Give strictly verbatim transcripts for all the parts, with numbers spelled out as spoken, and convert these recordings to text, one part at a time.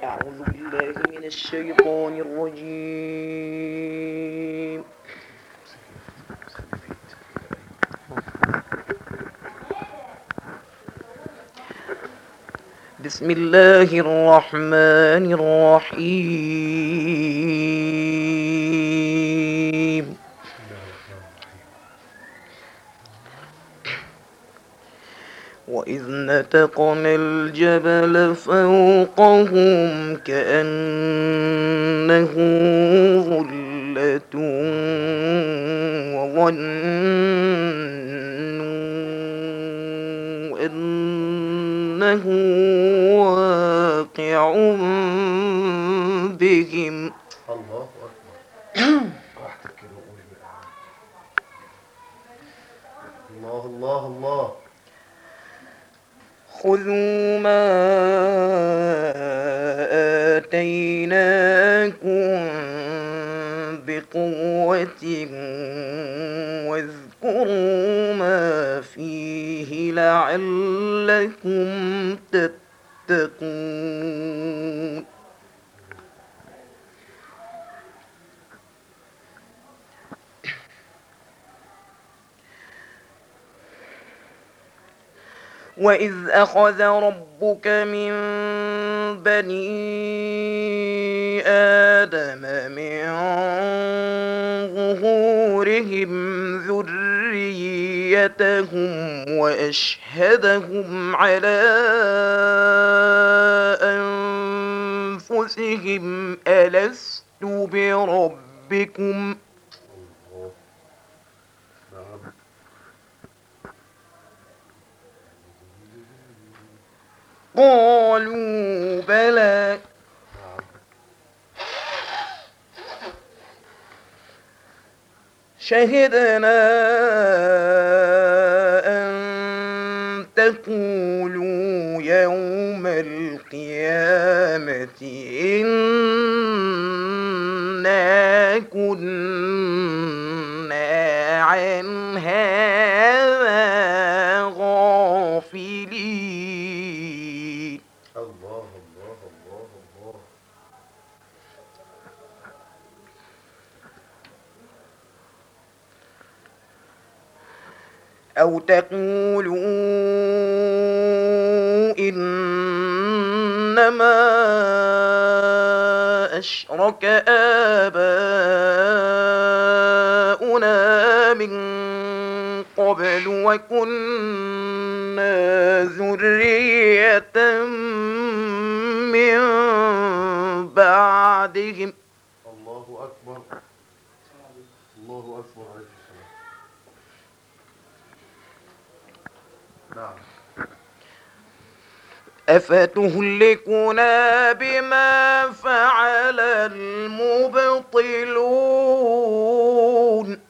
أعوذ بالله من الشيطان الرجيم. بسم الله الرحمن الرحيم. وإذ نتقنا الجبل فوقهم كأنه ظلة وظنوا أنه واقع بهم. الله أكبر. واحدة كده وقولي بقى. الله الله الله. خذوا ما آتيناكم بقوة واذكروا ما فيه لعلكم تتقون. وإذ أخذ ربك من بني آدم من ظهورهم ذريتهم وأشهدهم على أنفسهم ألست بربكم قالوا بلى شهدنا أن تقولوا يوم القيامة إنا كنا عن هذا غافلين. الله الله الله الله. أو تقولوا إنما أشرك آباؤنا من قبل وكنا ذرية من بعدهم. الله أكبر. الله أكبر عليك السلام. نعم. أفتهلكنا بما فعل المبطلون.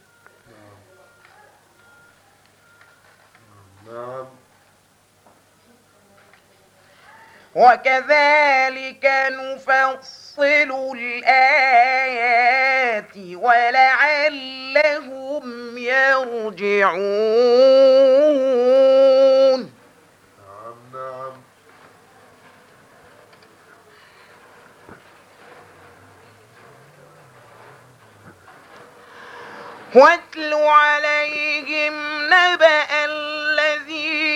نعم. وكذلك نفصل الآيات ولعلهم يرجعون. نعم نعم. واتل عليهم نبأ الذي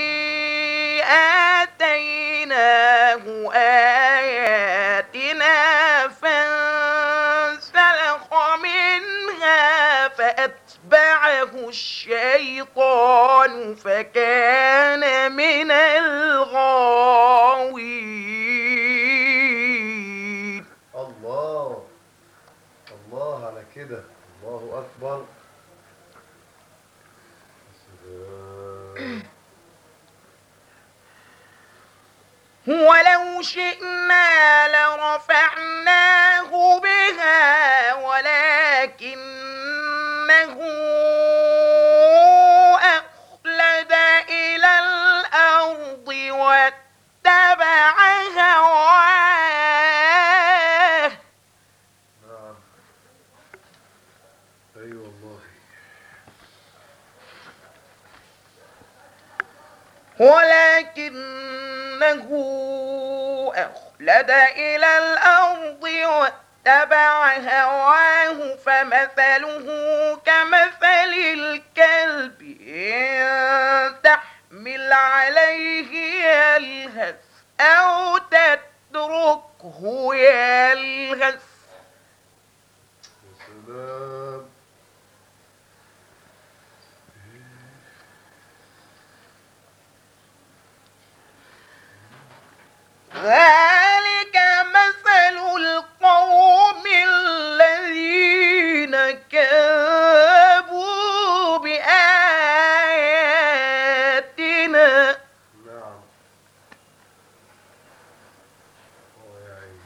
آتيناه آياتنا فانسلخ منها فأتبعه الشيطان فكان من الغاوين. الله الله على كده. الله أكبر. ولو شئنا لرفعناه بها ولكنه أخلد إلى الأرض واتبع هواه. نعم. أي والله. ولكنه أخلد إلى الأرض واتبع هواه فمثله كمثل الكلب إن تحمل عليه يلهث أو تتركه يلهث. سلام. ذلك مثل القوم الذين كذبوا بآياتنا. نعم. يا عيني.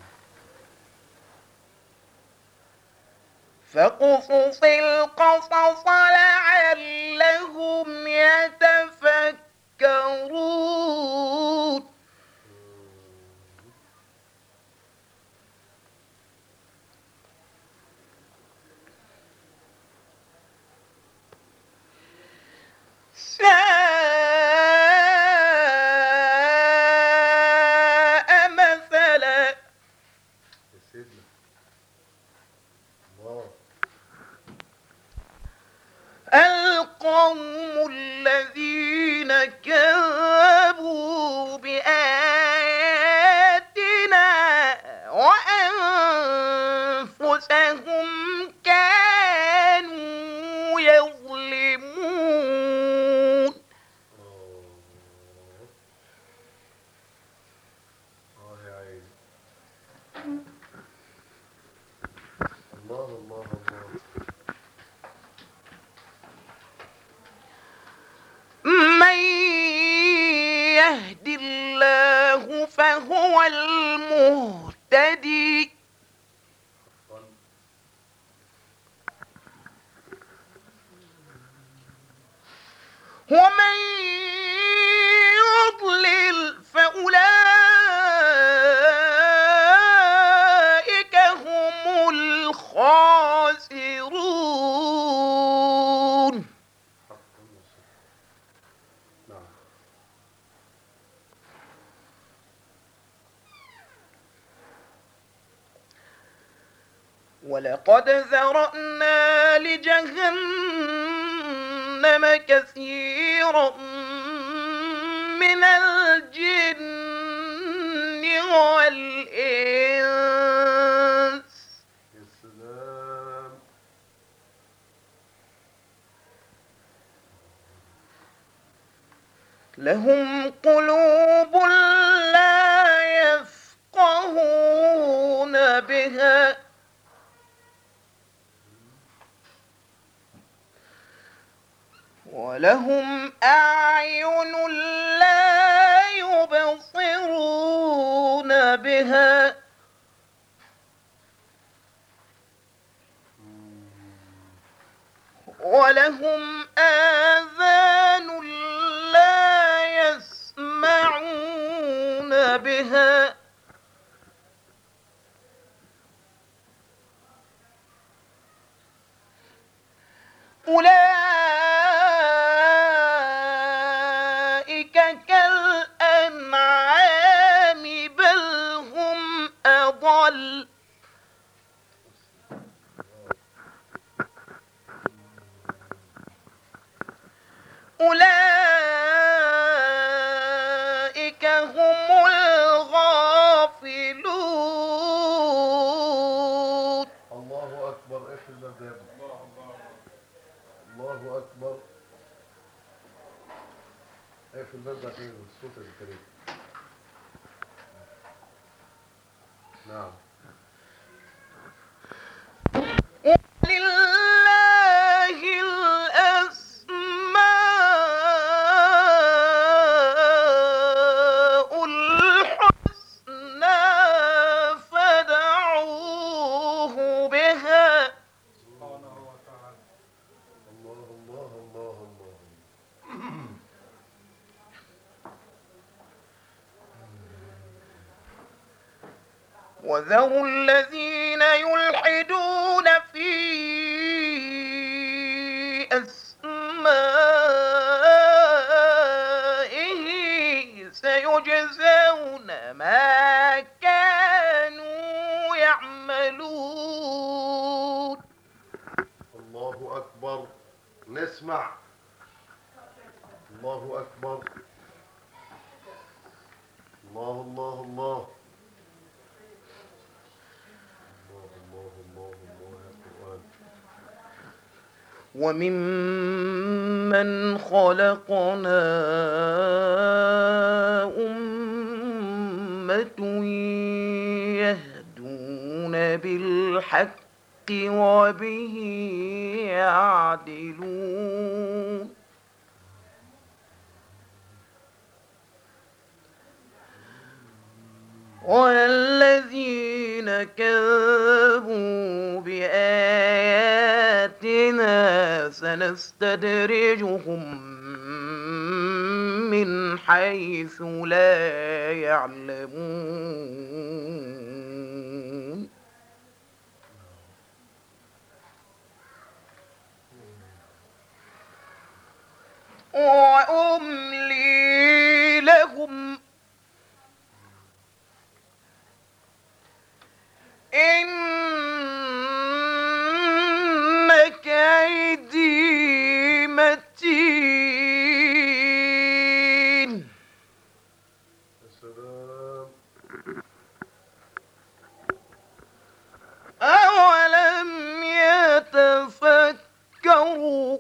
فاقصص القصص لعلهم يتفكرون. ساء مثلا يا سيدنا الله. القوم الذين كذبوا بآياتنا وأنفسهم كانوا يظلمون. اه يا عيني. الله الله الله. من يهد الله فهو المهتدي ومن يضلل فأولئك هم الخاسرون. نعم. ولقد ذرأنا لجهنم كثيرا من الجن والإنس. يا سلام. لهم قلوب لا يفقهون بها ولهم أعين لا يبصرون بها ولهم آذان لا يسمعون بها أولئك كالأنعام بل هم أضل. أولئك هم الغافلون. الله أكبر. إيش الباب ده؟ الله أكبر. إيه في الباب ده عشان الصوت الكريم. نعم. لله الأسماء الحسنى فادعوه بها. سبحانه وتعالى. الله الله الله الله. وذروا الذين يلحدون في أسمائه سيجزون يجزون ما كانوا يعملون. الله أكبر. نسمع. الله أكبر. الله الله الله الله الله الله الله يا قرآن. وممن خلقنا أمة يهدون بالحق وبه يعدلون. والذين كذبوا بآياتنا سنستدرجهم من حيث لا يعلمون. وأملي لهم إن كيدي متين. السلام. أولم يتفكروا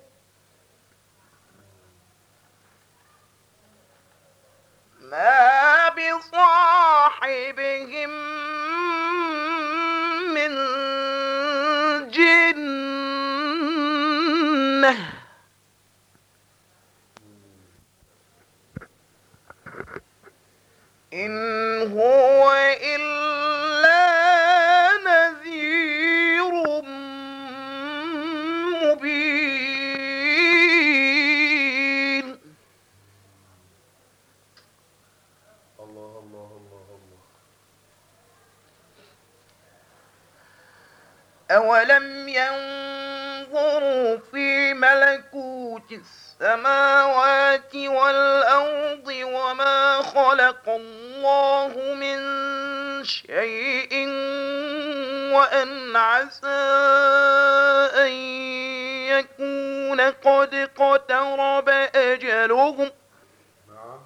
ما بصاحبهم من جنة إن هو إلا نذير مبين. الله الله الله الله. أولم ينظروا في ملكوت السماوات والأرض وما خلق الله من شيء وأن عسى أن يكون قد اقترب أجلهم نعم.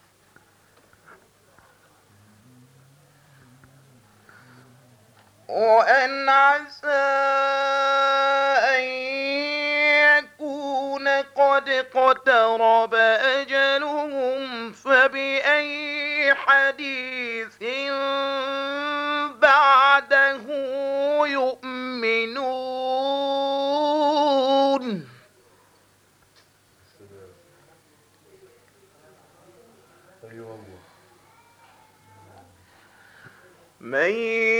وأن عسى أن يكون قد اقترب أجلهم فبأي حديث بعده يؤمنون. السلام. أيوة الله. من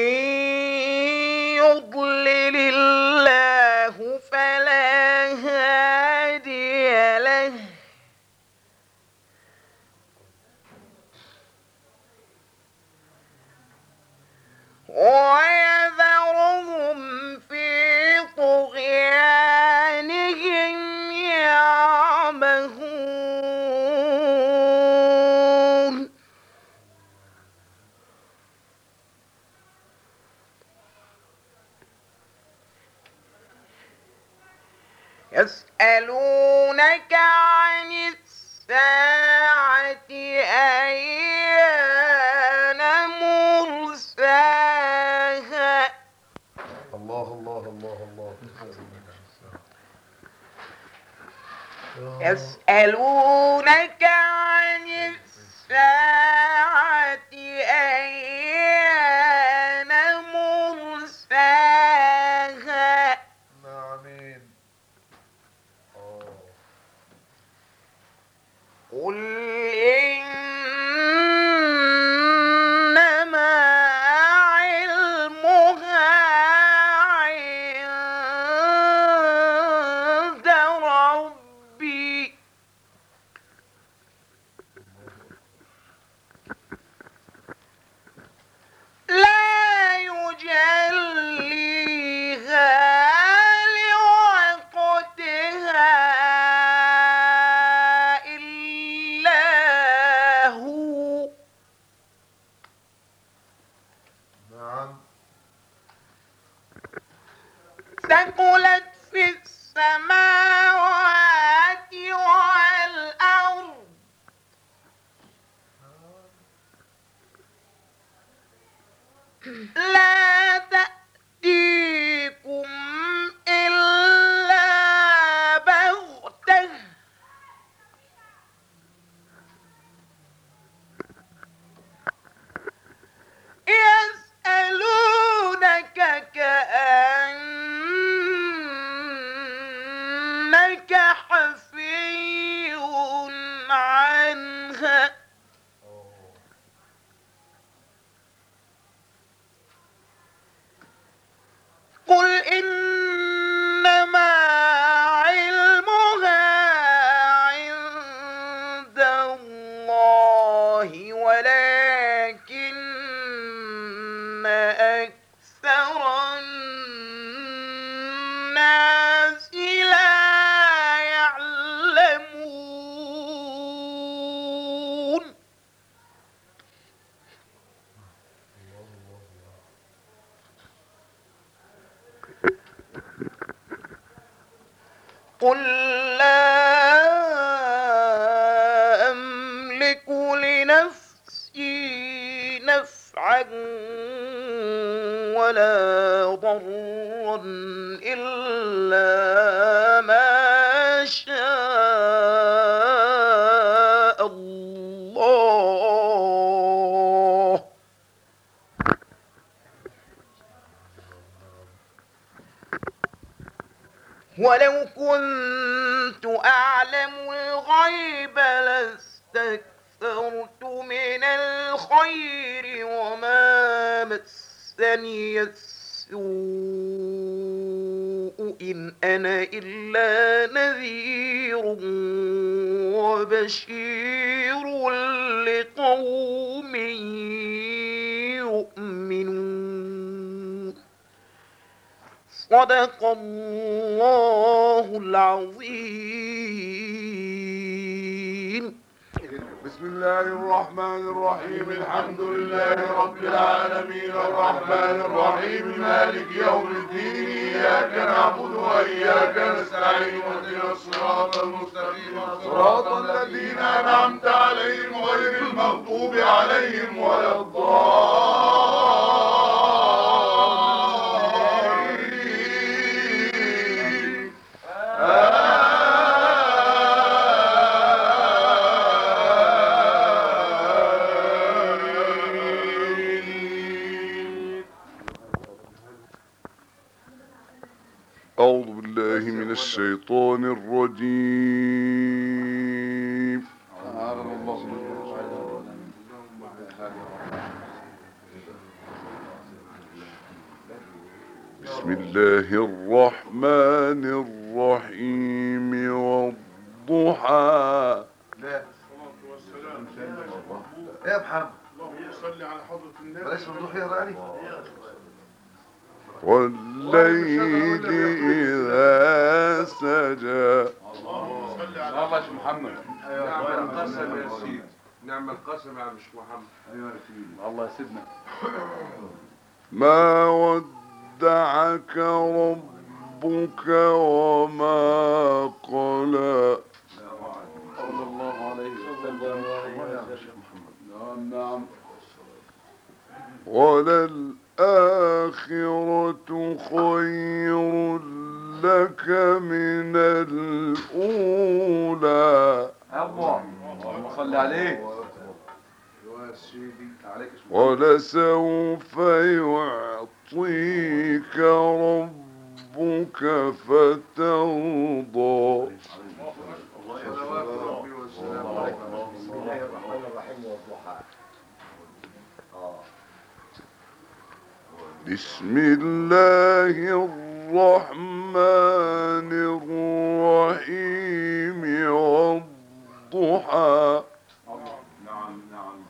يضلل الله فلا هادي له ويذرهم في طغيانهم يعمهون. يسألونك عن الساعة أيان مرساها الله الله الله الله. يسألونك عن الساعة أيان مرساها آمين. آه. قل إنما علمها عند ربي ثقلت في السماوات والأرض لا تأتيكم إلا بغتة يسألونك كأنك حفي عنها قل إنما علمها عند الله ولكن أكثر الناس لا يعلمون قل لا أملك لنفسي نفعا ولا ضرا إلا ما شاء الله ولو كنت أعلم الغيب لاستكثرت من الخير وما مسني السوء إن أنا إلا نذير وبشير لقوم يؤمنون صدق الله العظيم. بسم الله الرحمن الرحيم الحمد لله رب العالمين الرحمن الرحيم مالك يوم الدين إياك نعبد وإياك نستعين واهدنا الصراط المستقيم صراط الذين أنعمت عليهم غير المغضوب عليهم ولا الضالين أعوذ بالله من الشيطان الرجيم. بسم الله الرحمن الرحيم والضحى. لا يا محمد اللهم صل على حضرة النبي. بلاش ممدوح يقرا يعني. والليل إذا سجى. اللهم صل على الله يا شيخ محمد. نعم القسم يا سيدي. نعم القسم يا شيخ محمد. ايوه يا سيدي. الله يسيدنا. ما ودعك ربك وما قلى. صلى الله عليه وسلم. نعم نعم. وللآخرة خير لك من الأولى. الله اللهم صل عليه. يا سيدي عليك اسمه. ولسوف يعطيك ربك فترضى. صلوات ربي وسلامه عليك. بسم الله الرحمن الرحيم والضحى. بسم الله الرحمن الرحيم والضحى. نعم نعم.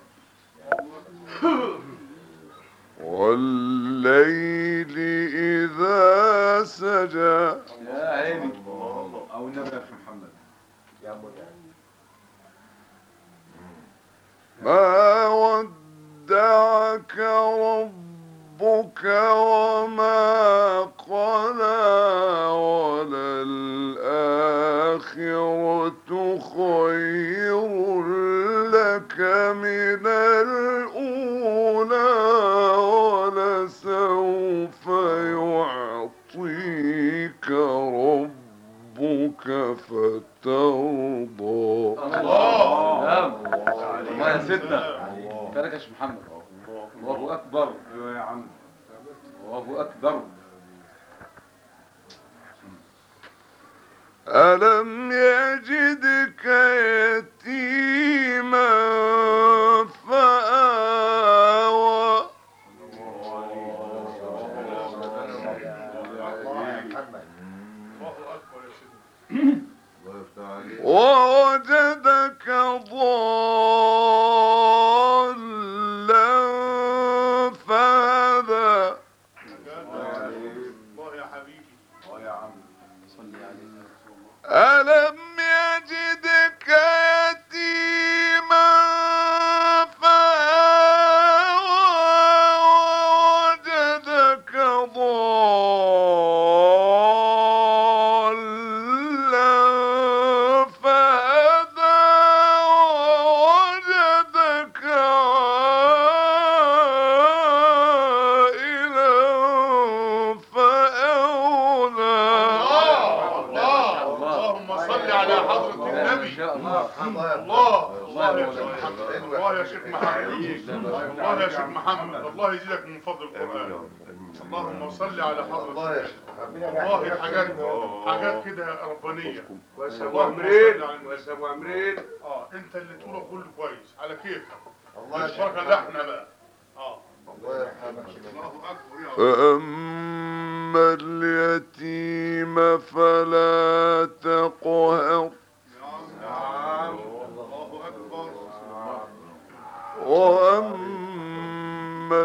والليل إذا سجى. يا عيني. أو النبي يا شيخ محمد. يا منى ما ودعك ربك وما قلى. من الأولى ولسوف يعطيك ربك فترضى. الله نعم الله يا سيدنا بارك يا شيخ محمد. الله اكبر. ايوه يا عم الله اكبر. ألم يجدك يتيما فآوى ووجدك ضالا فهدى. الله يا حبيبي. الله يا عم صلي عليه. ألم يجدك يتيما فآوى ووجدك ضالا فهدى ووجدك عائلا فأغنى. اللهم صل على حضرة النبي. ان شاء الله. الله الله يا شيخ محمد. الله يا شيخ محمد. الله يا شيخ محمد. الله يزيدك من فضل القرآن. اللهم صل على حضرة الله يا النبي. شيخ محمد. والله حاجات حاجات كده ربانية. كويس يا ابو اللهم عمرين. صل على النبي. كويس يا ابو عمرين. اه انت اللي تقوله كله كويس على كيفك. الله مش يا بركة شيخ اللحنة بقى. اه الله يرحمك. الله اكبر يا رب. فأما اليتيم فلا تقهر نعم الله اكبر. وأما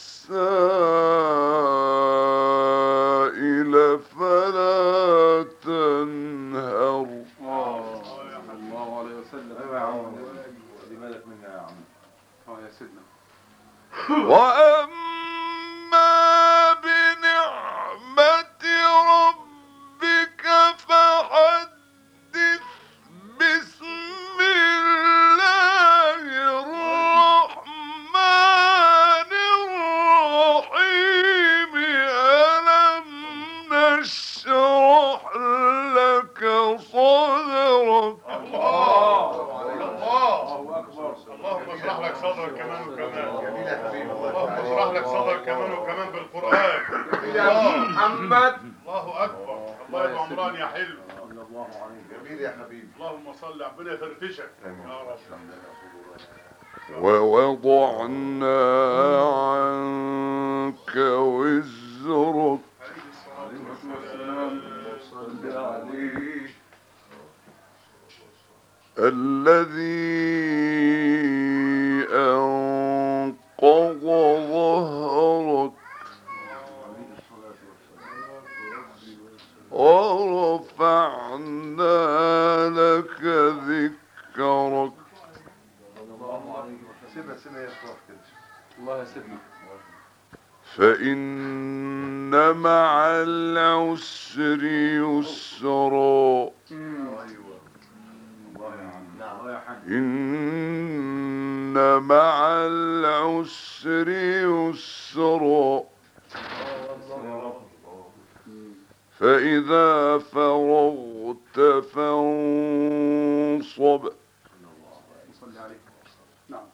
السائل فلا تنهر. الله عليه وسلم. ايوه يا عم خلي بالك منها يا عم. اه يا سيدنا. وأما بنعمة ربك فحدث. بسم الله الرحمن الرحيم. ألم نشرح لك صدرك. الله الله الله اكبر. اللهم اشرح لك صدرك كمان وكمان. جميل يا حبيبي. اللهم اشرح لك صدرك كمان وكمان بالقرآن. يا محمد. الله اكبر. الله يبقى عمران يا حلو. الله عليك. جميل يا حبيبي. اللهم صل ربنا يفرفشك يا رب. ووضعنا عنك وزرك صلي عليه. الذي أنقض ظهرك ورفعنا لك ذكرك. سيبها سيبها يا اخوات كده. الله يا سيدنا. فإن مع العسر يسرا. ايوه. الله يا عم. الله يا حاج. إن مع العسر يسرا. فإذا فرغت فانصب. صلي عليك. نعم.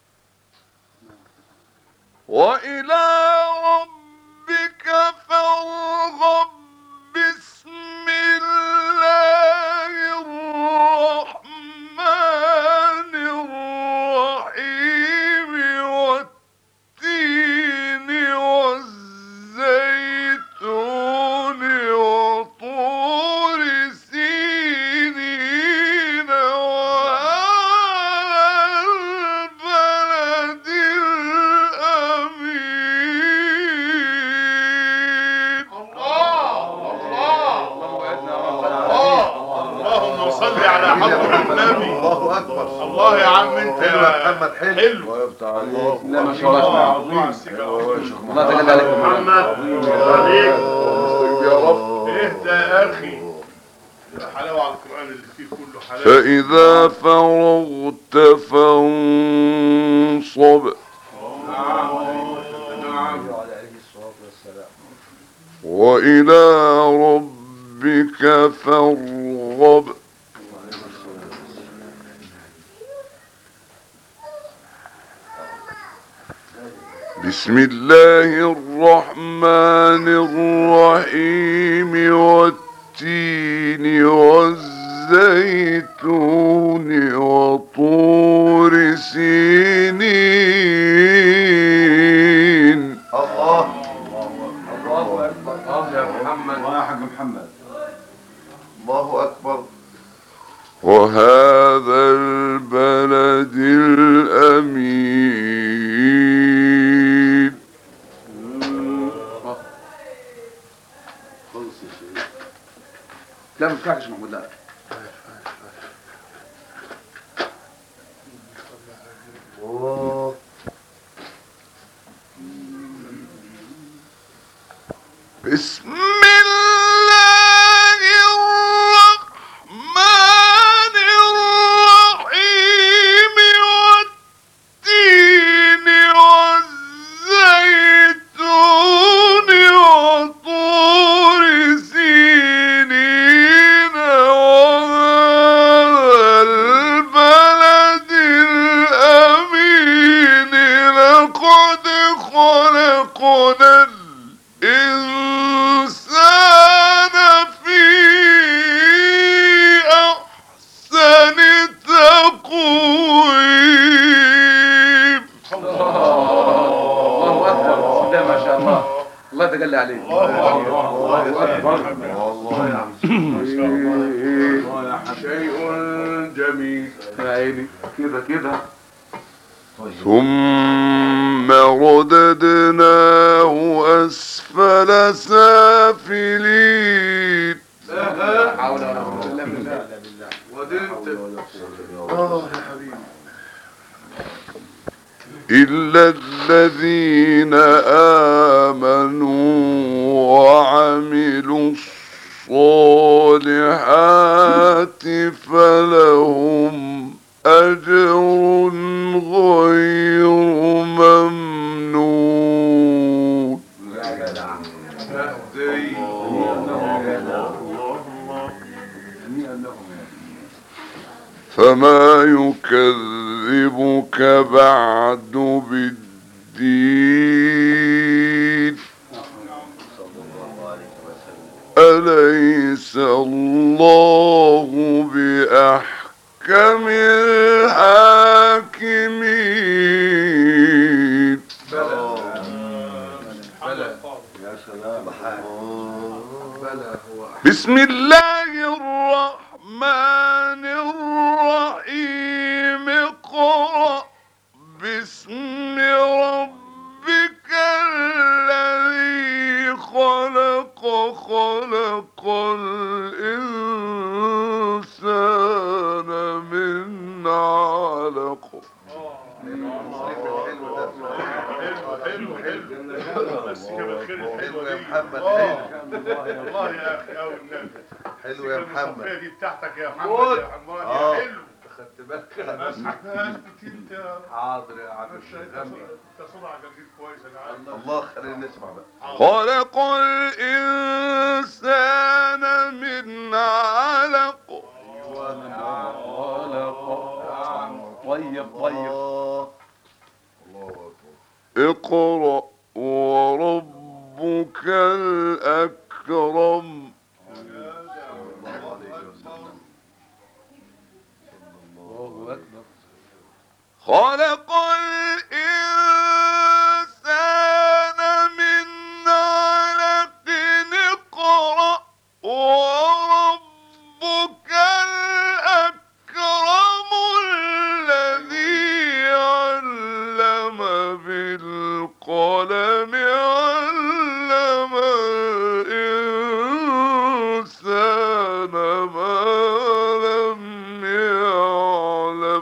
وإلى ربك فارغب. بسم الله الرحمن الرحيم. والتين والزيتون وطور سينين وهذا البلد الأمين. اللهم صل على حضرة النبي. الله اكبر. الله يا عم انت حلو يا محمد. حلو. حلو. الله يفتح عليك. لا ما شاء الله. الله على السكة. الله تجلى عليك. محمد عليك. يا رب. اهدى يا اخي. حلاوة على القرآن اللي فيه كله حلاوة. فإذا فرغت فانصب وإلى ربك فارغب. بسم الله الرحمن الرحيم والتين والزيتون وطور سينين. الله الله أكبر. الله يا محمد يا حاج محمد. الله أكبر. وهذا البلد الأمين. لا ما تفتحش يا محمود. لا الله. بسم الله الرحمن الرحيم والتين والزيتون وطور سينين وهذا البلد الأمين. لقد خلقنا الإنسان في أحسن تقويم. الله اكبر. بسم الله ما شاء الله. الله تجلى عليك. الله أكبر. والله يا عم. شيء جميل. يا عيني كده كده. ثم رددناه أسفل سافلين. لا حول ولا قوة إلا بالله. ودنت. آه يا حبيبي. إلا الذين آمنوا وعملوا الصالحات فلهم أجر غير ممنون. فما يكذبك بعد بالدين. أليس الله بأحكم الحاكمين. بسم الله الرحمن الرحيم. اقرأ باسم ربك الذي خلق. خلق الإنسان من علق. حلو حلو بس كده خير حلو الحلوة يا دي. محمد. آه. والله يا أخي أوي النبي. حلو يا محمد. الصفية دي بتاعتك يا محمد يا حماد يا آه. حلو. خدت بالك. بس اسكت انت. حاضر يا عم. انت صنع جديد كويس انا عارف. الله خلينا نسمع بقى. خلق الإنسان من علق. طيب طيب. الله أكبر. اقرأ وربك الأكرم. خلق الإنسان من علق. اقرأ وربك الأكرم الذي علم بالقلم. علم الإنسان ما لم يعلم.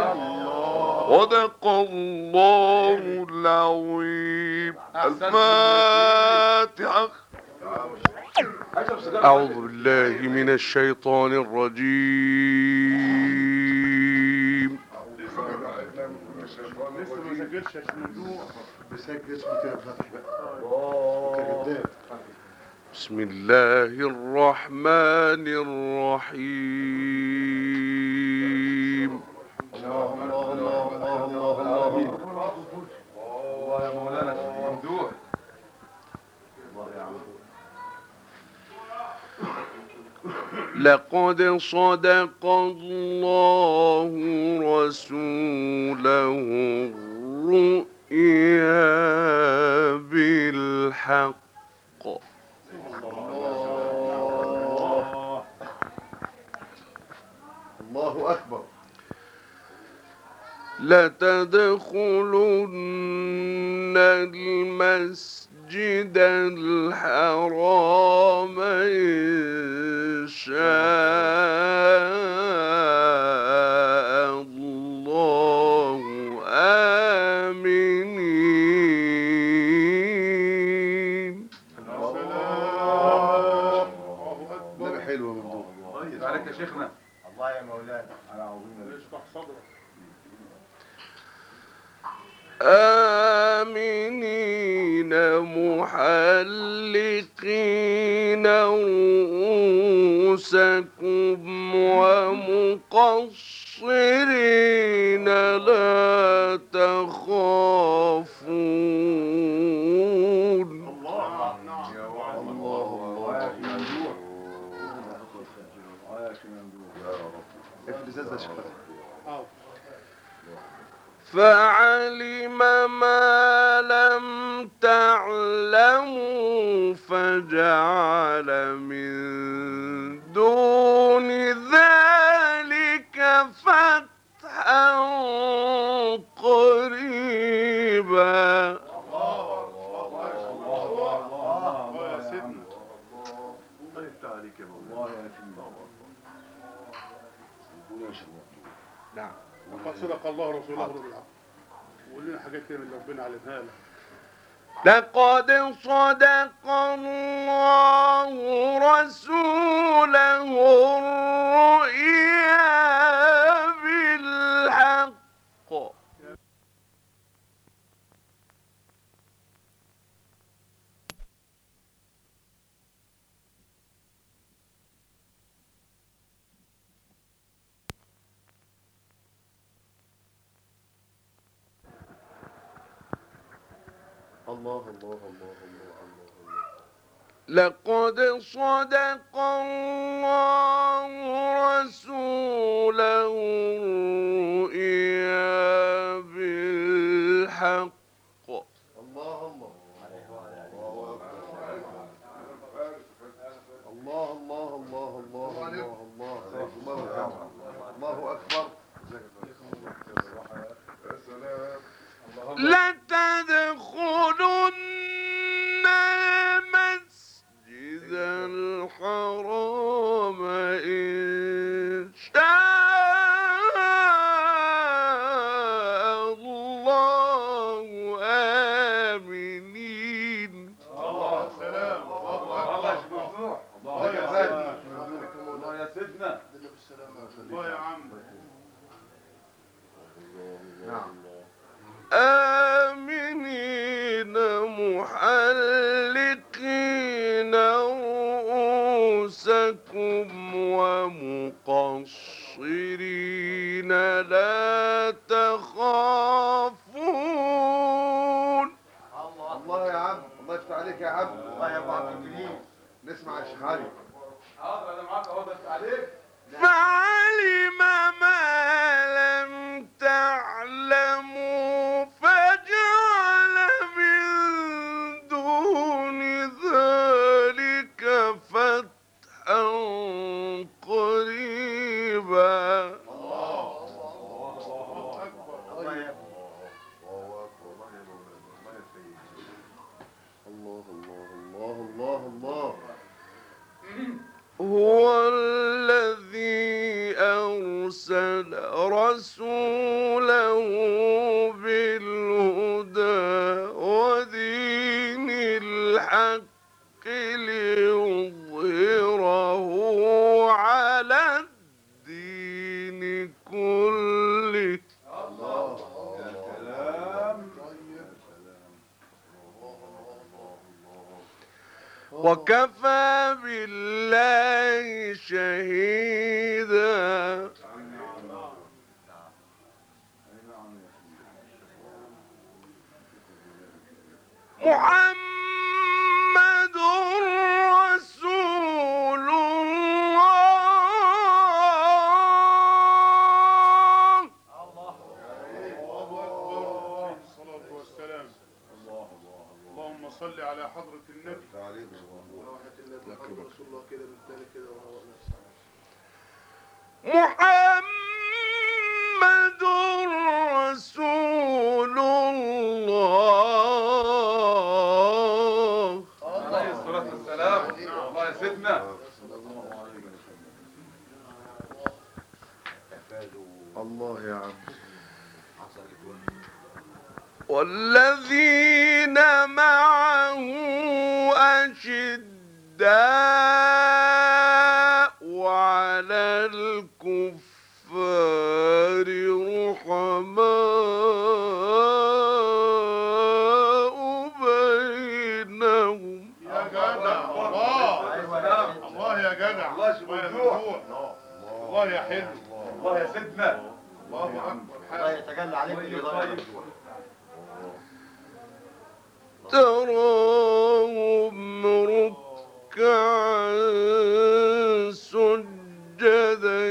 صدق الله العظيم. الفاتحة. أعوذ بالله من الشيطان الرجيم. لسه ما سجلش يا ممدوح. بسجل اسمه كده فتح بقى. بسم الله الرحمن الرحيم. الله الله الله الله الله الله الله يا مولانا ممدوح. لقد صدق الله رسوله الرؤيا بالحق. الله أكبر. لتدخلن المسجد الحرام إن شاء الله آمنين. نبي حلو يا ممدوح. عليك يا شيخنا. الله يا مولانا. على عظيم. اشرح صدرك. آمنين محلقين رؤوسكم ومقصرين لا تخافون. الله نعم. الله الله يا ممدوح. اقفل ازاز يا شيخ فتحي. اه فعلم ما لم تعلموا فجعل من دون ذلك فتحا قريبا. الله يا سيدنا. الله يفتح عليك يا مولانا. الله يا سيدنا. نعم. لقد صدق الله رسوله بالحق. وقول لنا حاجات كده من اللي ربنا علمها لك. لقد صدق الله رسوله الرؤيا بالحق. الله الله الله الله الله. لقد صدق الله رسوله الرؤيا بالحق. الله الله. الله الله الله الله الله الله الله الله أكبر. يا سلام. لتدخلن المسجد الحرام إن شاء الله آمنين. الله سلام. الله يا ممدوح. الله يا سيدنا. الله يا سيدنا. الله يا عم. نعم. آمنين محلقين رؤوسكم ومقصرين لا تخافون. الله يا عم. الله يفتح عليك يا عم. الله يا ابو عبد الجليل. نسمع يا شيخ علي. حاضر انا معاك اهو بس عليك. فعلم ما لم تعلموا فجعل من دون ذلك فتحا قريبا. الله اكبر. الله يا ابو. الله الله الله الله الله. هو الذي أرسل رسوله بالهدى ودين الحق ليظهره وكفى بالله شهيدا. محمد رسول الله. الصلاة والسلام. اللهم صل على حضرة النبي. محمد رسول الله. عليه الصلاة والسلام. الله يا سيدنا. الله يا عم. والذين معه أشداء على الكفار رحماء بينهم. يا جدع الله. الله يا جدع. الله يا ممدوح. الله يا حلو. الله يا سيدنا. الله أكبر. الله يتجلى عليك بالرضا. تراهم ركعا سجدا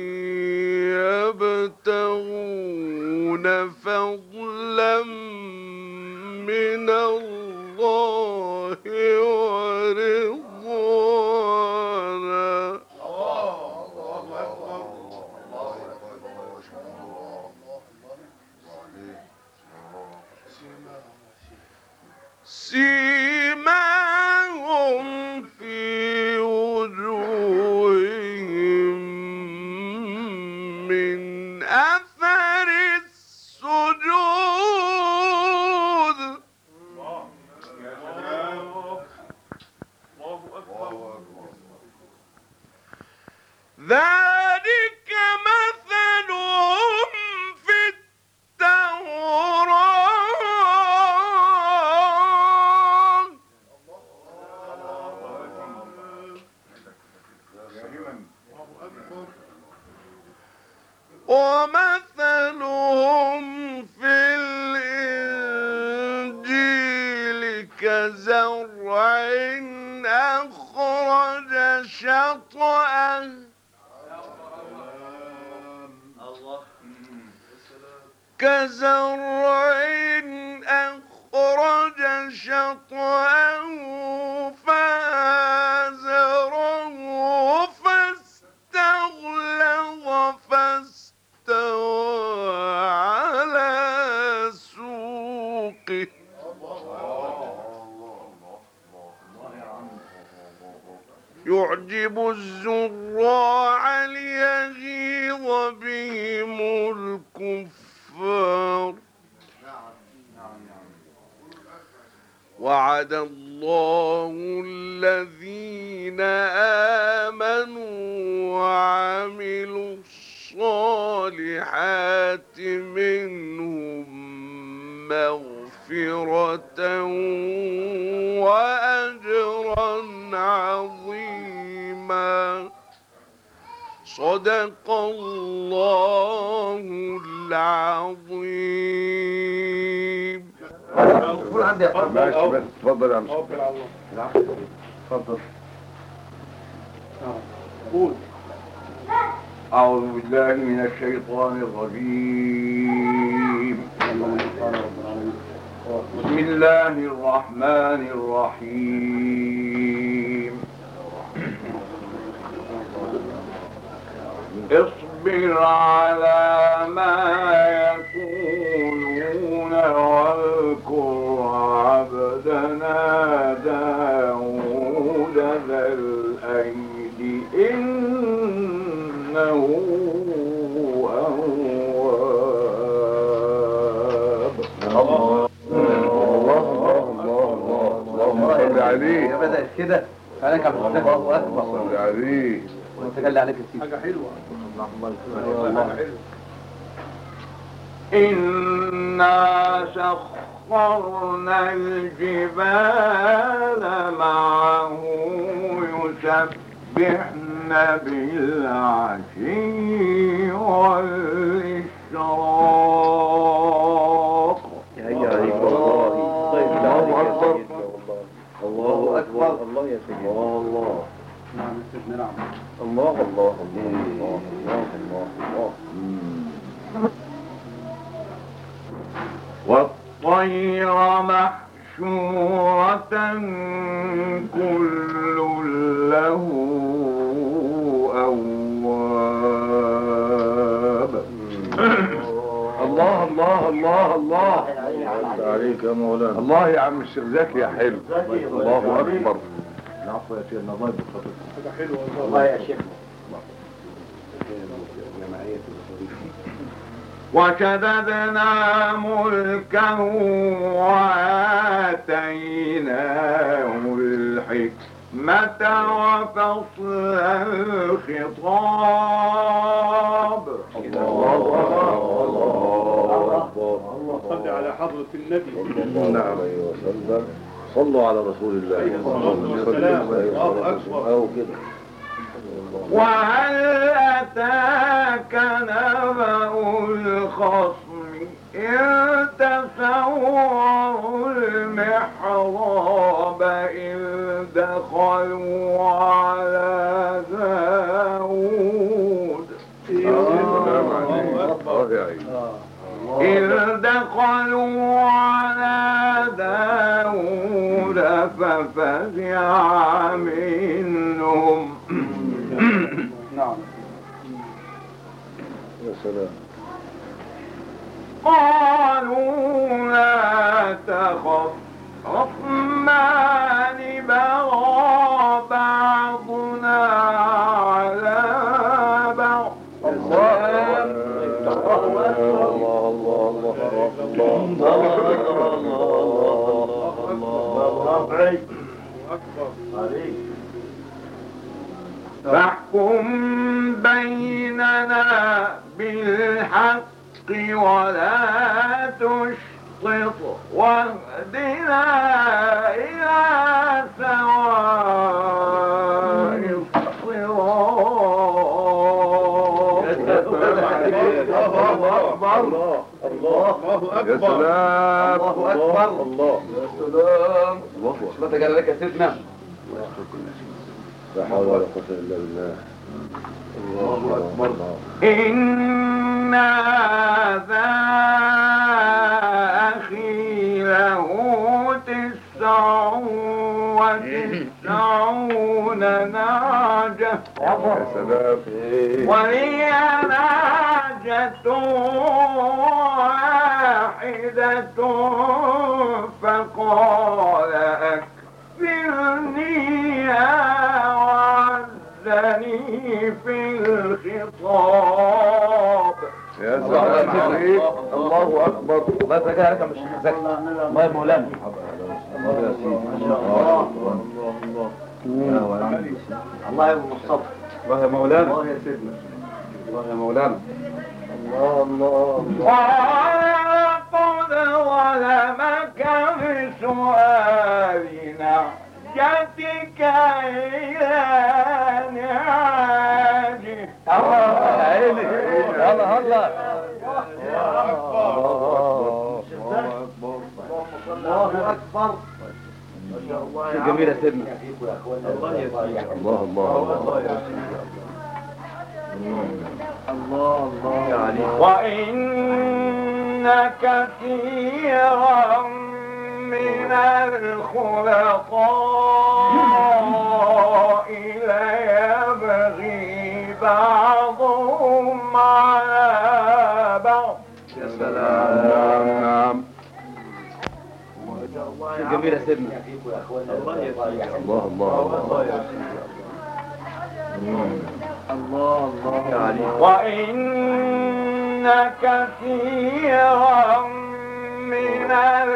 يبتغون فضلا من الله ورضوانا. سيماهم في وجوههم من أثر السجود. ذلك مثلهم في التوراة. ومثلهم في الإنجيل كزرع أخرج شطأه كزرع أخرج شطأه فآزره فاستغلظ فاستوى على سوقه يعجب الزراع ليغيظ بهم الكفار. وعد الله الذين آمنوا وعملوا الصالحات منهم مغفرة وأجرا عظيما. صدق الله العظيم. ماشي بس اتفضل يا مصطفى. اتفضل. قول. أعوذ بالله من الشيطان الرجيم. بسم الله الرحمن الرحيم. اصبر على ما يقولون واذكر عبدنا داود ذا الأيد إنه أواب. الله الله الله الله صل عليه. بدأت كده فأنا كان الله أكبر. صل عليه. ونتجلى عليك السيد. حاجة حلوة. الله حلو. إنا سخرنا الجبال معه يسبحن بالعشي والإشراق. الله أكبر. الله يا سيدي. الله. نعم نعم. الله الله الله الله الله الله. والطير محشورة كل له أواب. الله الله الله الله عليك يا مولانا. الله يا عم الشيخ زكي يا حلو. الله أكبر. العفو يا سيدنا. الله يبارك فيك. حاجة حلوة الله يا شيخ. وشددنا ملكه وآتيناه الحكمة وفصل الخطاب. الله الله صل على حضرة النبي صلى الله عليه وسلم. صلوا على رسول الله. الله أكبر. أو كده. وهل أتاك نبأ الخصم إذ تسوروا المحراب إذ دخلوا على داود إذ دخلوا على داود ففزع منهم. نعم. يا سلام. قالوا لا تخف خصمان بغى بعضنا على بعض. الله الله الله فاحكم بيننا بالحق ولا تشطط واهدنا إلى سواء الصراط. الله أكبر. الله يا سلام. الله أكبر. الله يا سلام. الله أكبر. ما تجعل لك يا سيدنا. لا حول ولا قوة إلا بالله. الله أكبر. إن هذا أخي له تسع وتسعون نعجة يا سلام. ولي نعجة واحدة فقال أكفرنيها وعزني في الخطاب. يا سلام عليك. الله أكبر. ما تجعل لك مش زكي. الله يا مولانا. الله يا سيدي. الله يا مصطفى. الله يا مولانا. الله يا سيدنا. الله يا مولانا. الله الله قال قد ظلمك بسؤال نعجتك إلى نعاجه. الله عيني. الله الله. الله أكبر. ما شاء الله يا عم. جميل يا سيدنا. الله يا سيدنا. الله الله الله الله يعني. وإن كثيرا من الخلطاء ليبغي بعضهم على بعض. يا سلام. نعم نعم. جميل يا سيدنا. الله يا سيدنا. الله الله الله الله يعني. وإن كثيرا من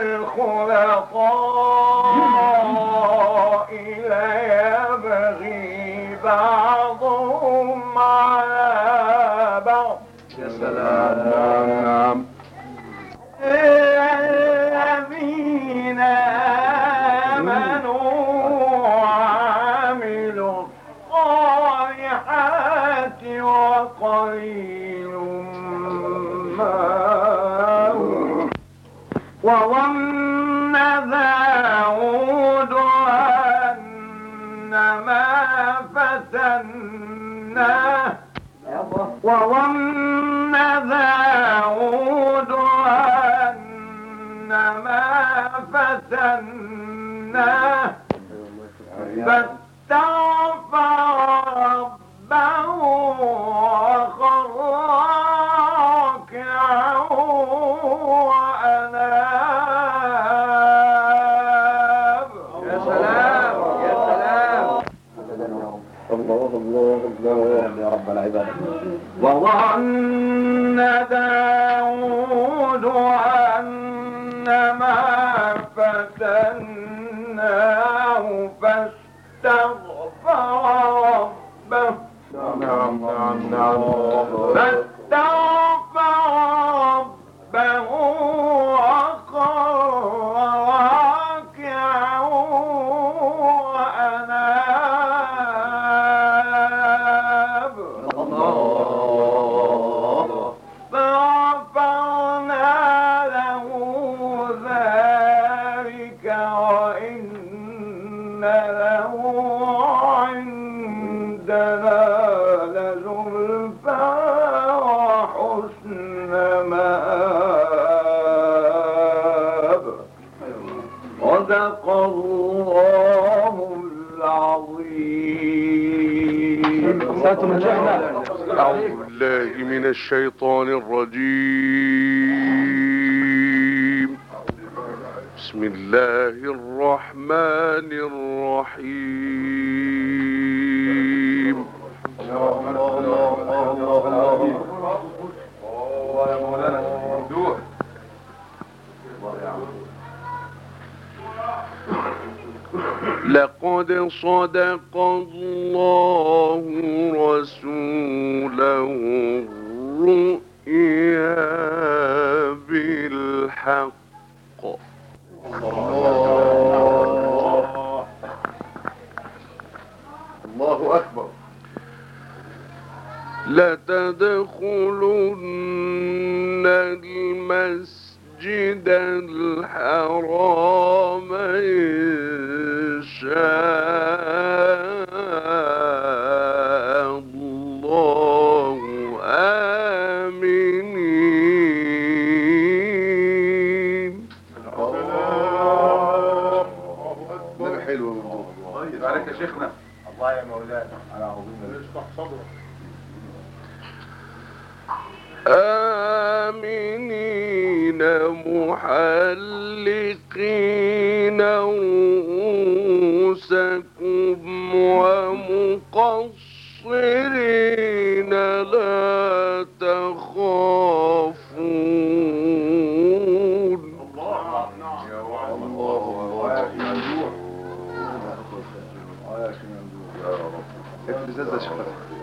الخلطاء ليبغي بعضهم على بعض. يا سلام. نعم نعم. وظن داود أنما فتناه وظن داود أنما فتناه فاستغفر ربه وخر راكعا وأناب. يا سلام يا سلام. الله الله الله يا رب العباد. وظن داود أنما فتناه فاستغفر ربه نعم نعم نعم فاستغفر ربه وخر راكعا وأناب. فغفرنا له ذلك وإن له عندنا لزلفى وحسن مآب. صدق الله العظيم. أعوذ بالله من الشيطان الرجيم. بسم الله الرحمن الرحيم. لقد صدق الله رسوله الرؤيا بالحق. الله أكبر. لتدخلن المسجد الحرام إن شاء الله آمنين. ده حلو عليك يا شيخنا. الله يا مولانا على عظيم. اشرح صدرك. آمنين محلقين رؤوسكم ومقصرين لا تخافون. الله نعم يا وعد الله الله يا ممدوح. يا رب ابتزاز شكرا.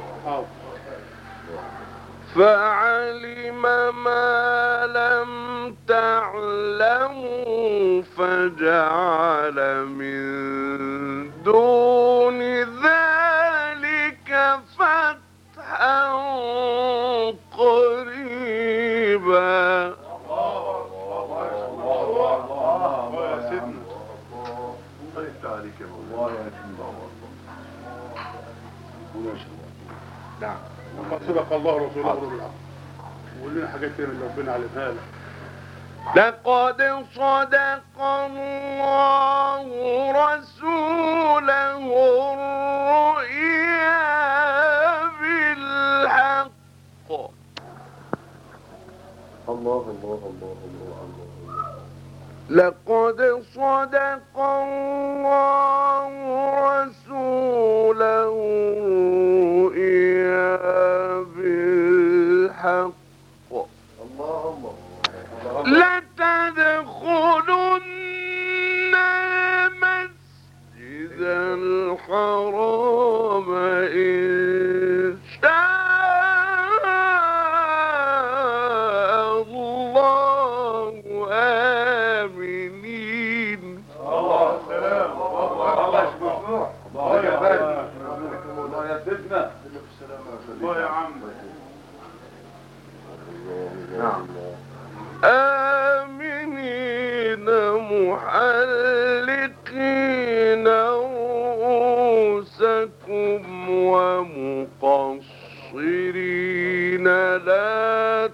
فعلم ما لم تعلموا فجعل من دون ذلك فتحا قريبا. الله يا سيدنا. الله يفتح عليك يا مولانا. نعم. لقد صدق الله رسوله بالحق. وقول لنا حاجات كده من ربنا علمها لك. لقد صدق الله رسوله الرؤيا بالحق. الله الله الله الله الله. لقد صدق الله رسوله الرؤيا بالحق. الله الله. لتدخلن المسجد الحرام إن شاء الله آمنين. الله السلام. الله يشكرك. الله يا باشا. الله يا سيدنا. الله يا عم. نعم. آمنين محلقين رؤوسكم ومقصرين لا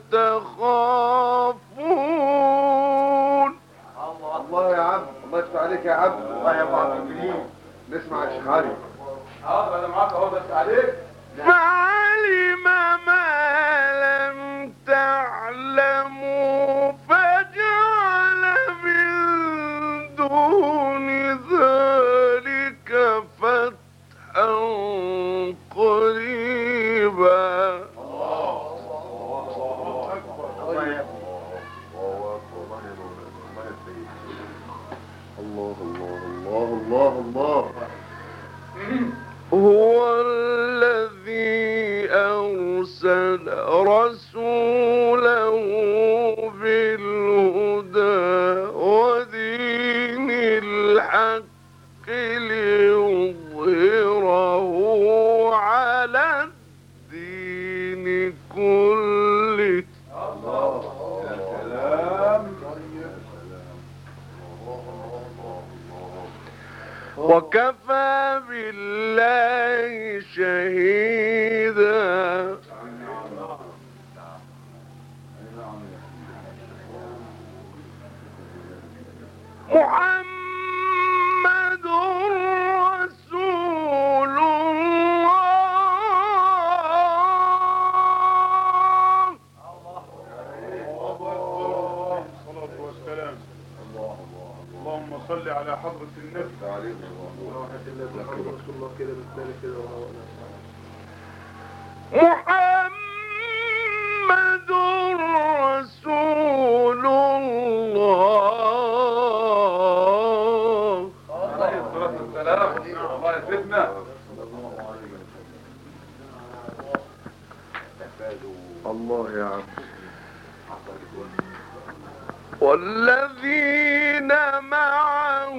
تخافون. الله يا عبد، الله يفتح عليك يا عبد. الله يا ابو عبد الكريم. نسمع يا شيخ علي. اه انا معاك اهو بس عليك. فعلم ما لم تعلموا فجعل من دون ذلك فتحا قريبا. الله الله الله الله الله. هو الذي أرسل رسوله بالهدى ودين الحق ليظهره على الدين كله. وكفى بالله شهيدا. محمد رسول الله. الصلاة والسلام. اللهم صل على حضرة النبي. محمد رسول الله. عليه الصلاة والسلام. الله يسعدنا. الله يا عبد. والذين معه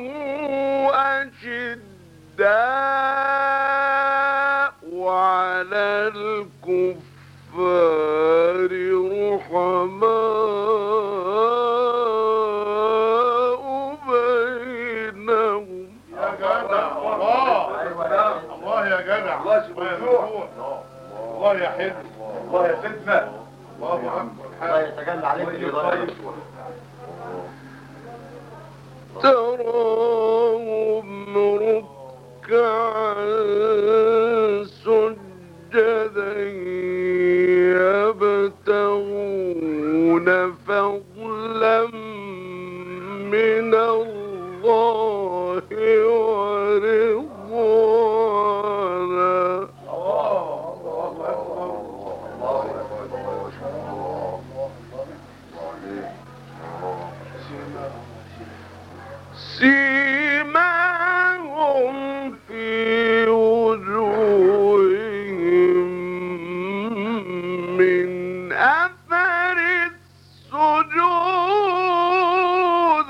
أشداء على الكفار رحماء بينهم. يا جدع الله. الله يا جدع. الله يا مفتوح. الله يا حلو. الله يسعدنا. الله اكبر. الله يتجلى عليك بالغيب. تراهم ركعا سجدا يبتغون فضلا من الله ورضوانا. سيماهم في وجوههم من أثر السجود.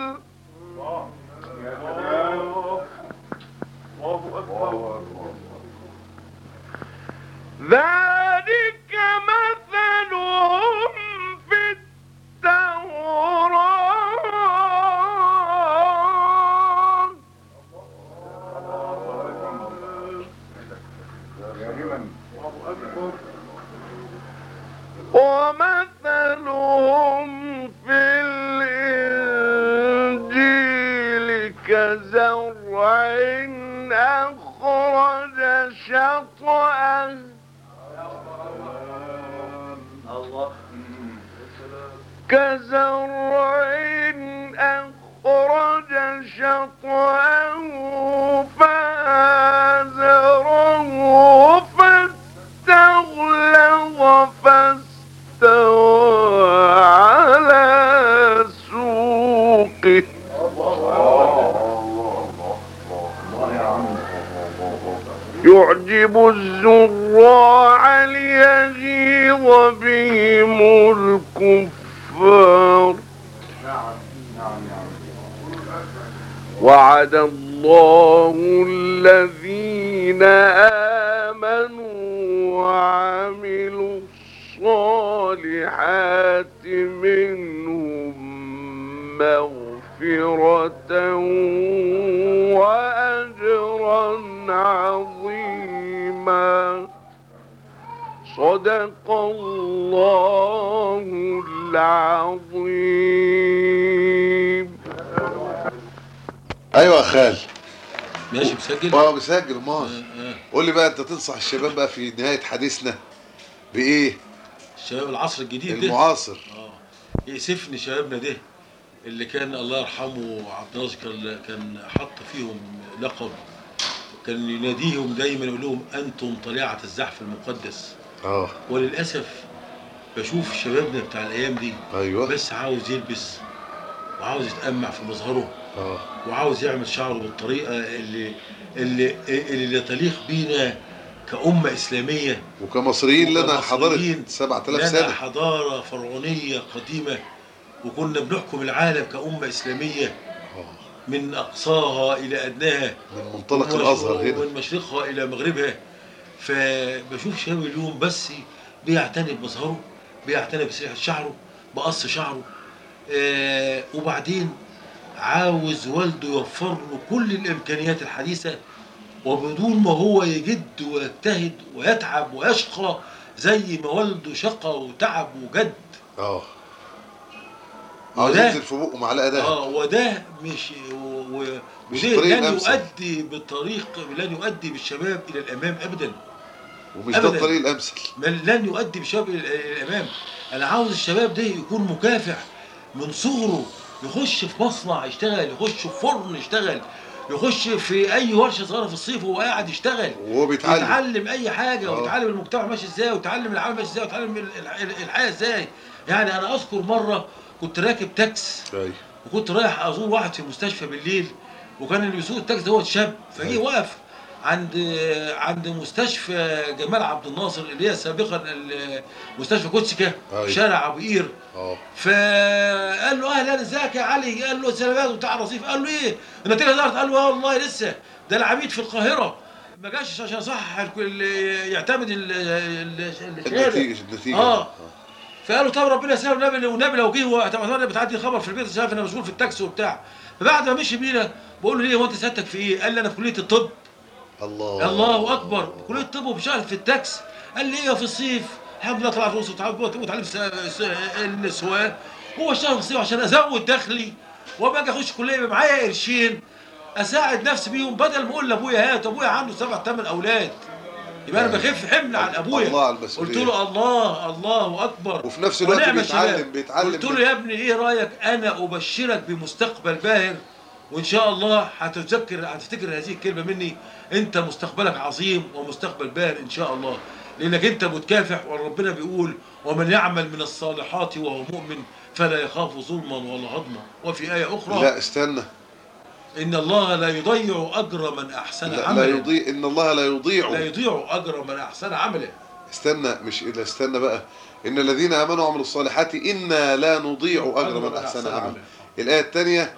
ذلك مثلهم في التوراة. ومثلهم في الإنجيل كزرع أخرج شطأه كزرع أخرج شطأه فآزره فاستغلظ فاستوى على سوقه. يعجب الزراع ليغيظ بهم الكفار. وعد الله الذين آمنوا وعملوا الصالحات منهم مغفرة مغفرة وأجرا عظيما. صدق الله العظيم. ايوه يا خال. ماشي مسجل؟ اه مسجل. امال آه آه. قول لي بقى، انت تنصح الشباب بقى في نهايه حديثنا بايه؟ الشباب العصر الجديد ده المعاصر. اه يأسفني شبابنا ده اللي كان الله يرحمه عبد الناصر كان كان حط فيهم لقب، كان يناديهم دايما يقول لهم انتم طليعه الزحف المقدس. اه وللاسف بشوف شبابنا بتاع الايام دي ايوه بس عاوز يلبس وعاوز يتأمع في مظهره اه وعاوز يعمل شعره بالطريقه اللي اللي اللي تليق بينا كأمة إسلامية وكمصريين لنا حضاره وكمصريين سبعة آلاف لنا سنه. حضارة فرعونية قديمة، وكنا بنحكم العالم كأمة إسلامية من أقصاها إلى أدناها، من منطلق الازهر هنا، ومن مشرقها إلى مغربها. فبشوف شباب اليوم بس بيعتني بمظهره، بيعتني بسريحة شعره، بقص شعره، آه وبعدين عاوز والده يوفر له كل الإمكانيات الحديثة وبدون ما هو يجد ويجتهد ويتعب ويشقى زي ما والده شقى وتعب وجد. اه عاوز ينزل في بقه معلقه ده. اه وده مش و... مش وده الطريق لن الأمثل. يؤدي بالطريق لن يؤدي بالشباب الى الامام ابدا. ومش ده الطريق الامثل. لن يؤدي بالشباب الى الامام. انا عاوز الشباب ده يكون مكافح من صغره، يخش في مصنع يشتغل، يخش في فرن يشتغل، يخش في اي ورشه صغيره في الصيف وهو قاعد يشتغل وهو بيتعلم يتعلم اي حاجه أوه. ويتعلم المجتمع ماشي ازاي ويتعلم العالم ماشي ازاي ويتعلم الحياه ازاي. يعني انا اذكر مره كنت راكب تاكس ايوه وكنت رايح ازور واحد في المستشفى بالليل، وكان اللي بيسوق التاكسي ده هو شاب، فجه وقف عند عند مستشفى جمال عبد الناصر اللي هي سابقا مستشفى كوتسكا في شارع ابو قير. اه فقال له اهلا ازيك يا علي؟ قال له سلامات وبتاع رصيف. قال له ايه النتيجه ظهرت؟ قال له اه والله لسه، ده العميد في القاهره ما جاش عشان يصحح يعتمد الشهاده النتيجه النتيجه اه فقال له طب ربنا يسلم، والنبي والنبي لو جه هو بتعدي الخبر في البيت شايف انا مشغول في التاكسي وبتاع. فبعد ما مشي بينا بقول له ليه هو انت سيادتك في ايه؟ قال لي انا في كليه الطب. الله الله اكبر، كليه الطب وبشتغل في التاكسي. قال لي ايه في الصيف الحمد لله طلعت رؤوس وتعلم السواقه، هو اشتغل في الصيف عشان ازود دخلي وابقى اخش كليه يبقى معايا قرشين اساعد نفسي بيهم، بدل ما اقول لابويا هات، ابويا عنده سبع ثمان اولاد يبقى انا بخف حمل عن ابويا. الله على المسؤوليه. قلت له الله الله اكبر، وفي نفس الوقت بيتعلم بيتعلم قلت له يا ابني ايه رايك انا ابشرك بمستقبل باهر، وان شاء الله هتتذكر هتفتكر هذه الكلمه مني، انت مستقبلك عظيم ومستقبل باهر ان شاء الله، لانك انت متكافح. وربنا بيقول ومن يعمل من الصالحات وهو مؤمن فلا يخاف ظلما ولا هضما. وفي ايه اخرى لا استنى، ان الله لا يضيع اجر من احسن لا عملا. لا يضيع، ان الله لا يضيع لا يضيع اجر من احسن عملا. استنى مش الا استنى بقى، ان الذين امنوا وعملوا الصالحات انا لا نضيع اجر من احسن عملا. الايه الثانيه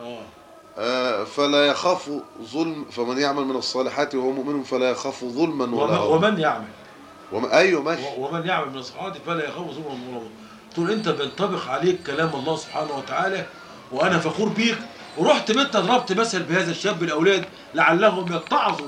آه فلا يخاف ظلم، فمن يعمل من الصالحات وهو مؤمن فلا يخاف ظلما ولا هضما. ومن يعمل وم... ايوه ماشي. ومن يعمل من الصالحات فلا يخاف ظلما ولا هضما. تقول انت بينطبق عليك كلام الله سبحانه وتعالى وانا فخور بيك، ورحت بيتنا ضربت مثل بهذا الشاب الاولاد لعلهم يتعظوا.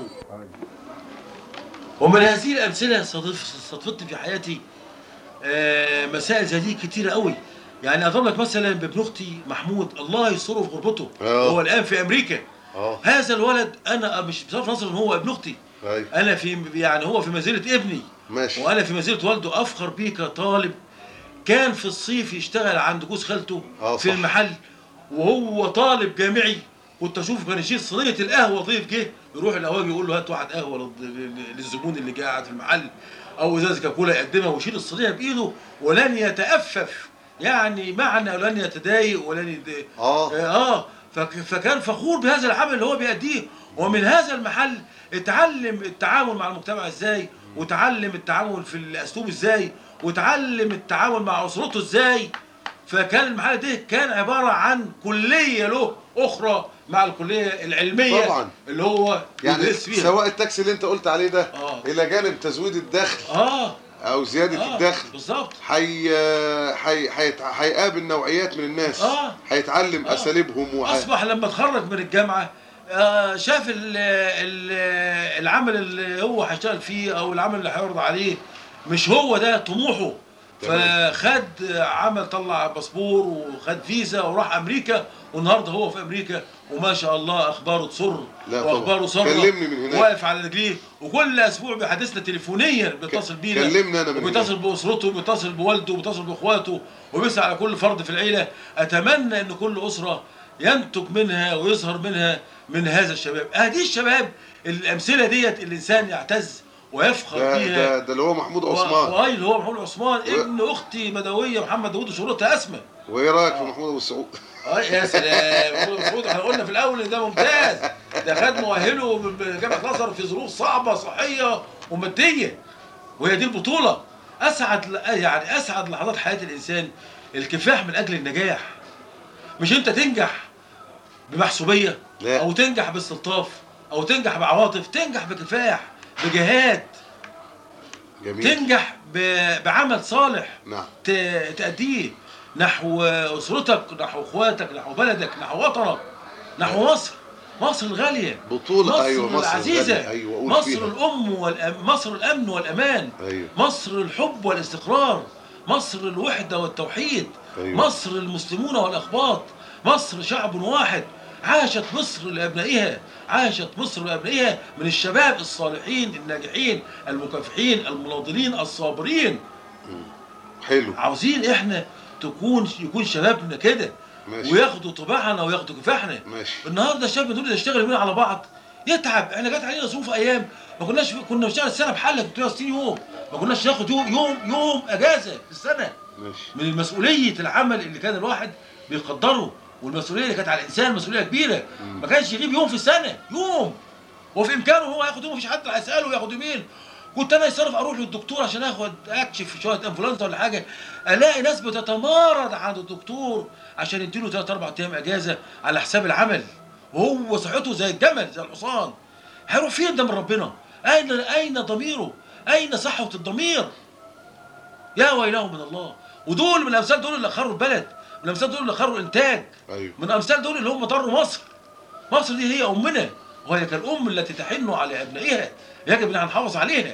ومن هذه الامثله صادفت في حياتي آه مسائل زي دي كتيره قوي. يعني اضرب لك مثلا بابن اختي محمود الله يستره في غربته، هو الان في امريكا. أوه. هذا الولد انا مش بصرف نظر ان هو ابن اختي، أيوه. انا في يعني هو في منزله ابني ماشي، وانا في منزله والده. افخر بيه كطالب كان في الصيف يشتغل عند جوز خالته في المحل، وهو طالب جامعي. كنت اشوف كان يشيل صينيه القهوه، ضيف جه يروح القهوجي يقول له هات واحد قهوه للزبون اللي قاعد في المحل، او ازازه كاكولا يقدمها ويشيل الصينيه بايده ولن يتأفف، يعني معنى لن يتضايق ولن يتضايق. اه اه فكان فخور بهذا العمل اللي هو بيأديه. ومن هذا المحل اتعلم التعامل مع المجتمع ازاي، وتعلم التعامل في الاسلوب ازاي، وتعلم التعامل مع اسرته ازاي. فكان المحل ده كان عباره عن كليه له اخرى مع الكليه العلميه طبعا اللي هو يعني فيها. سواء التاكسي اللي انت قلت عليه ده آه. الى جانب تزويد الدخل اه او زياده آه الدخل بالظبط. حي حي هيقابل نوعيات من الناس، آه هيتعلم آه. اساليبهم وح... اصبح لما اتخرج من الجامعه آه شاف ال ال العمل اللي هو هيشتغل فيه او العمل اللي هيعرض عليه مش هو ده طموحه، فخد عمل طلع باسبور وخد فيزا وراح امريكا، والنهارده هو في امريكا وما شاء الله اخباره تسر واخباره سره، كلمني من هناك، واقف على رجليه، وكل اسبوع بيحدثنا تليفونيا، بيتصل بينا، كلمنا انا من وبيتصل باسرته، وبيتصل بوالده، وبيتصل باخواته، وبيسعى على كل فرد في العيله. اتمنى ان كل اسره ينتج منها ويظهر منها من هذا الشباب. هذه الشباب الامثله ديت الانسان يعتز ويفخر ده فيها. ده ده اللي هو محمود عثمان، واي اللي هو محمود عثمان و... ابن اختي بدويه محمد داوود وشروطها اسمى. وايه رايك في محمود ابو السعود؟ اه يا سلام، محمود ابو السعود احنا قلنا في الاول ان ده ممتاز، ده خد مؤهله بجامعه الازهر في ظروف صعبه صحيه وماديه، وهي دي البطوله. اسعد يعني اسعد لحظات حياه الانسان الكفاح من اجل النجاح، مش انت تنجح بمحسوبيه لا. او تنجح باستلطاف او تنجح بعواطف، تنجح بكفاح بجهاد، جميل. تنجح بعمل صالح نعم تأديه نحو أسرتك، نحو إخواتك، نحو بلدك، نحو وطنك، نحو مصر، مصر الغالية، بطولة. مصر أيوة مصر العزيزة، أيوة مصر فيها. الأم والأم... مصر الأمن والأمان، أيوة. مصر الحب والاستقرار، مصر الوحدة والتوحيد، أيوة. مصر المسلمون والأقباط، مصر شعب واحد. عاشت مصر لأبنائها، عاشت مصر لأبنائها من الشباب الصالحين الناجحين المكافحين المناضلين الصابرين. حلو. عاوزين احنا تكون يكون شبابنا كده، وياخدوا طباعنا وياخدوا كفاحنا. ماشي. النهارده الشباب دول يشتغل يومين على بعض يتعب. احنا جت علينا ظروف ايام ما كناش كنا بنشتغل السنه بحالك ثلاث وستين يوم، ما كناش ناخد يوم يوم يوم اجازه في السنه. ماشي. من مسؤوليه العمل اللي كان الواحد بيقدره، والمسؤوليه اللي كانت على الانسان مسؤوليه كبيره. ما كانش يغيب يوم في السنه، يوم، وفي امكانه هو ياخد يوم، مفيش حد هيساله ياخد يومين. كنت انا يصرف اروح للدكتور عشان اخد اكشف شويه انفلونزا ولا حاجه، الاقي ناس بتتمارض عند الدكتور عشان يديله ثلاث اربع ايام اجازه على حساب العمل، وهو صحته زي الجمل زي الحصان. هيروح فين ده من ربنا؟ اين اين ضميره؟ اين صحه الضمير؟ يا ويله من الله. ودول من الامثال دول اللي اخروا البلد، من الامثال دول اللي اخروا الانتاج. أيوة. من الامثال دول اللي هم ضروا مصر. مصر دي هي امنا، وهي كالام التي تحن على ابنائها، يجب ان نحافظ عليها.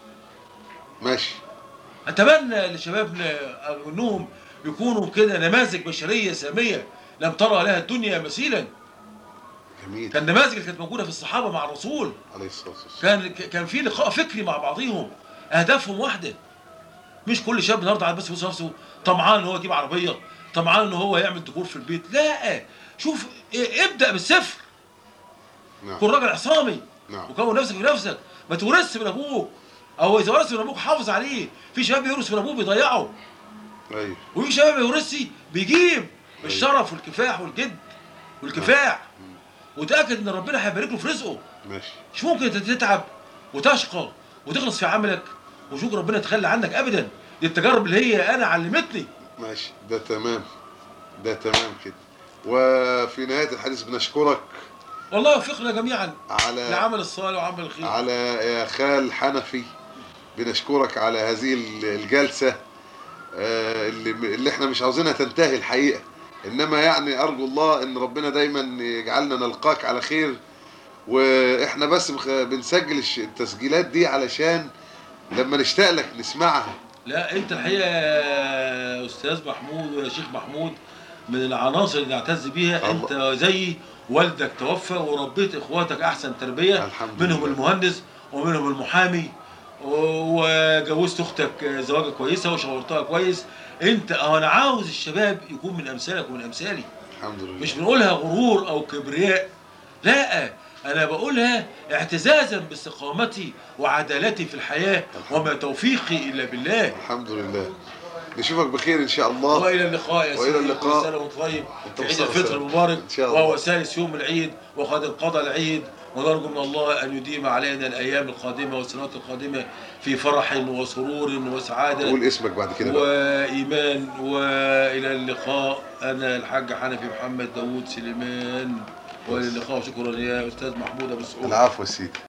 ماشي. اتمنى لشبابنا انهم يكونوا كده نماذج بشريه ساميه لم ترى لها الدنيا مثيلا. جميل. كان نماذج اللي كانت موجوده في الصحابه مع الرسول عليه الصلاه والسلام، كان كان في لقاء فكري مع بعضهم، اهدافهم واحده. مش كل شاب النهارده قاعد بس يبص نفسه طمعان ان هو يجيب عربيه، طمعان ان هو يعمل ديكور في البيت. لا، شوف ابدا بالصفر. نعم. كن راجل عصامي. نعم. وكون نفسك بنفسك، ما تورثش من ابوك، او اذا ورثت من ابوك حافظ عليه. في شباب بيورث من ابوه بيضيعه. ايوه. وفي شباب بيورث بيجيب الشرف والكفاح والجد والكفاح، وتاكد ان ربنا هيبارك له في رزقه. ماشي. مش ممكن انت تتعب وتشقى وتخلص في عملك وشوف ربنا يتخلى عنك ابدا. دي التجارب اللي هي انا علمتني. ماشي، ده تمام، ده تمام كده. وفي نهايه الحديث بنشكرك والله يوفقنا جميعا على العمل الصالح وعمل الخير. على يا خال حنفي، بنشكرك على هذه الجلسه اللي اللي احنا مش عاوزينها تنتهي الحقيقه، انما يعني ارجو الله ان ربنا دايما يجعلنا نلقاك على خير. واحنا بس بنسجل التسجيلات دي علشان لما نشتاق لك نسمعها. لا انت الحقيقه يا استاذ محمود ويا شيخ محمود من العناصر اللي نعتز بيها. انت زي والدك توفى وربيت اخواتك احسن تربيه، منهم المهندس ومنهم المحامي، وجوزت اختك زواجه كويسه وشاورتها كويس. انت انا عاوز الشباب يكون من امثالك ومن امثالي. الحمد لله. مش بنقولها غرور او كبرياء، لا، انا بقولها اعتزازا باستقامتي وعدالتي في الحياه، وما توفيقي الا بالله. الحمد لله. نشوفك بخير ان شاء الله. والى اللقاء يا سيدي. والى اللقاء. كل سنه وانت طيب. عيد الفطر المبارك وهو ثالث يوم العيد وقد انقضى العيد، ونرجو من الله ان يديم علينا الايام القادمه والسنوات القادمه في فرح وسرور وسعاده. قول اسمك بعد كده بقى. وايمان. والى اللقاء. انا الحاج حنفي محمد داوود سليمان. والى اللقاء. شكرا يا استاذ محمود ابو السعود. العفو يا سيدي.